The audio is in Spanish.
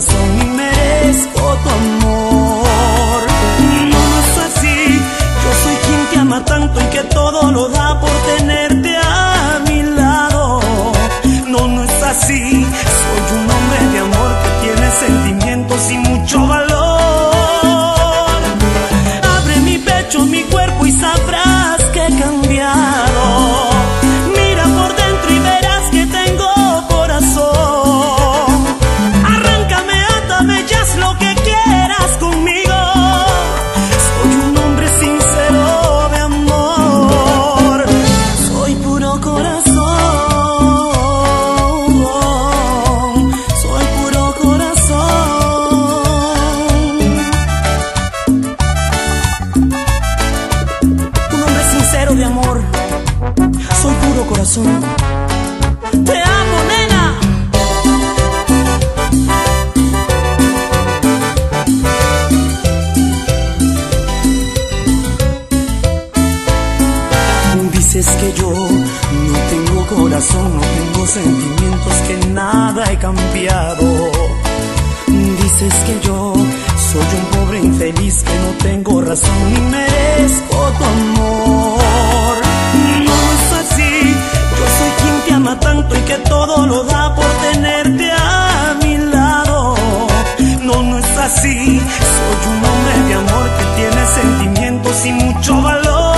corazón y merezco tu amor. No, no es así, yo soy quien te ama tanto y que todo lo da por tenerte a mi lado. No, no es así, soy un hombre de amor que tiene sentimientos y mucho valor. Abre mi pecho, mi cuerpo y sabrás que he cambiado. Mira por dentro y verás que tengo corazón. Arráncame, átame, ya haz lo que quieras conmigo. Soy un hombre sincero de amor. Soy puro corazón. Soy puro corazón. Un hombre sincero de amor. Soy puro corazón. Te amo, nena. Dices que yo no tengo corazón, no tengo sentimientos, que nada he cambiado. Dices que yo soy un pobre infeliz, que no tengo razón ni merezco tu amor. No es así, yo soy quien te ama tanto y que todo lo da por tenerte a mi lado. No, no es así, soy un hombre de amor que tiene sentimientos y mucho valor.